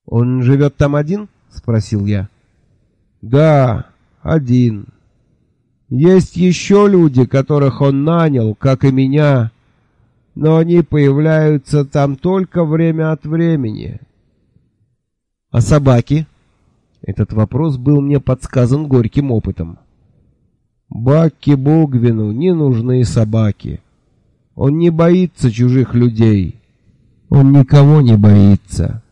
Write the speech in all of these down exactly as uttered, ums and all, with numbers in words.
«Он живет там один?» — спросил я. «Да, один. Есть еще люди, которых он нанял, как и меня, но они появляются там только время от времени». «А собаки?» Этот вопрос был мне подсказан горьким опытом. «Бакки Бугвину не нужны собаки. Он не боится чужих людей. Он никого не боится».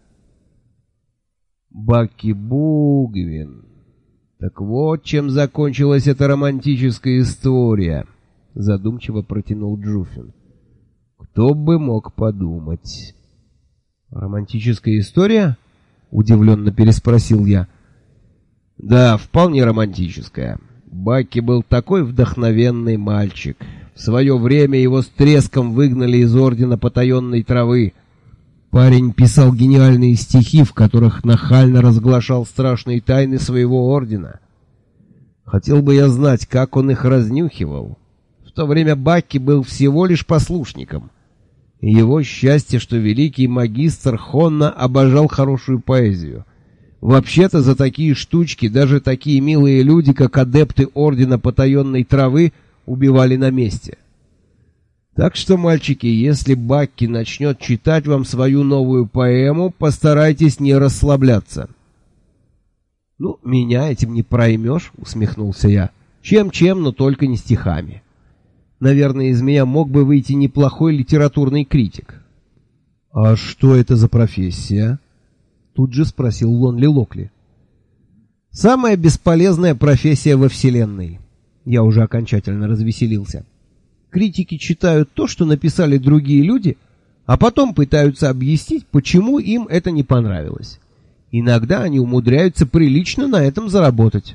Бакки Бугвин. Так вот, чем закончилась эта романтическая история, задумчиво протянул Джуфин. Кто бы мог подумать? Романтическая история? Удивленно переспросил я. Да, вполне романтическая. Бакки был такой вдохновенный мальчик. В свое время его с треском выгнали из ордена потаенной травы. Парень писал гениальные стихи, в которых нахально разглашал страшные тайны своего ордена. Хотел бы я знать, как он их разнюхивал. В то время Бакки был всего лишь послушником. И его счастье, что великий магистр Хонна обожал хорошую поэзию. Вообще-то за такие штучки даже такие милые люди, как адепты ордена потаенной травы, убивали на месте. Так что, мальчики, если Бакки начнет читать вам свою новую поэму, постарайтесь не расслабляться. «Ну, меня этим не проймешь», — усмехнулся я. «Чем-чем, но только не стихами. Наверное, из меня мог бы выйти неплохой литературный критик». «А что это за профессия?» — тут же спросил Лонли Локли. «Самая бесполезная профессия во Вселенной». Я уже окончательно развеселился. Критики читают то, что написали другие люди, а потом пытаются объяснить, почему им это не понравилось. Иногда они умудряются прилично на этом заработать.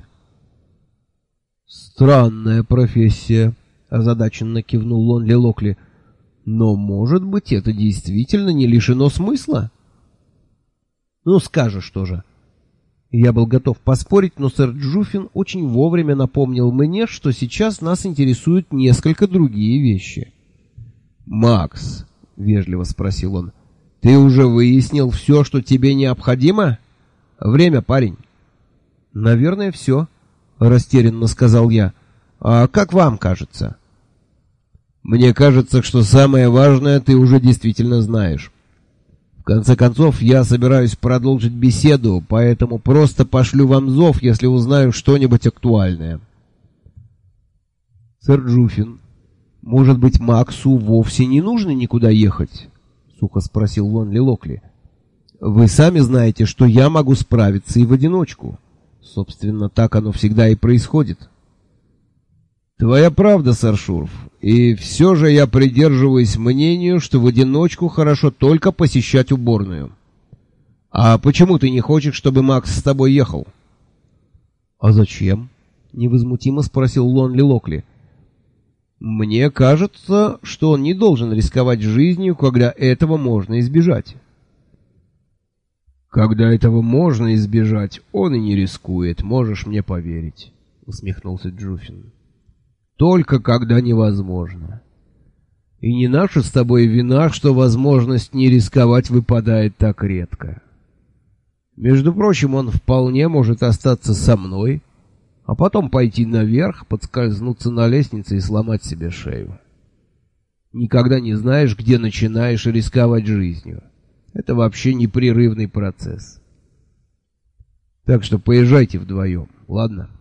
«Странная профессия», — озадаченно кивнул Лонли Локли. «Но, может быть, это действительно не лишено смысла?» «Ну, скажешь тоже». Я был готов поспорить, но сэр Джуфин очень вовремя напомнил мне, что сейчас нас интересуют несколько другие вещи. «Макс», — вежливо спросил он, — «ты уже выяснил все, что тебе необходимо? Время, парень». «Наверное, все», — растерянно сказал я. «А как вам кажется?» «Мне кажется, что самое важное ты уже действительно знаешь. В конце концов, я собираюсь продолжить беседу, поэтому просто пошлю вам зов, если узнаю что-нибудь актуальное». «Сэр Джуфин, может быть, Максу вовсе не нужно никуда ехать?» — сухо спросил Лонли Локли. «Вы сами знаете, что я могу справиться и в одиночку. Собственно, так оно всегда и происходит». «Твоя правда, сэр Шурф, и все же я придерживаюсь мнению, что в одиночку хорошо только посещать уборную. А почему ты не хочешь, чтобы Макс с тобой ехал?» «А зачем?» — невозмутимо спросил Лонли Локли. «Мне кажется, что он не должен рисковать жизнью, когда этого можно избежать». «Когда этого можно избежать, он и не рискует, можешь мне поверить», — усмехнулся Джуфин. «Только когда невозможно. И не наша с тобой вина, что возможность не рисковать выпадает так редко. Между прочим, он вполне может остаться со мной, а потом пойти наверх, подскользнуться на лестнице и сломать себе шею. Никогда не знаешь, где начинаешь рисковать жизнью. Это вообще непрерывный процесс. Так что поезжайте вдвоем, ладно?»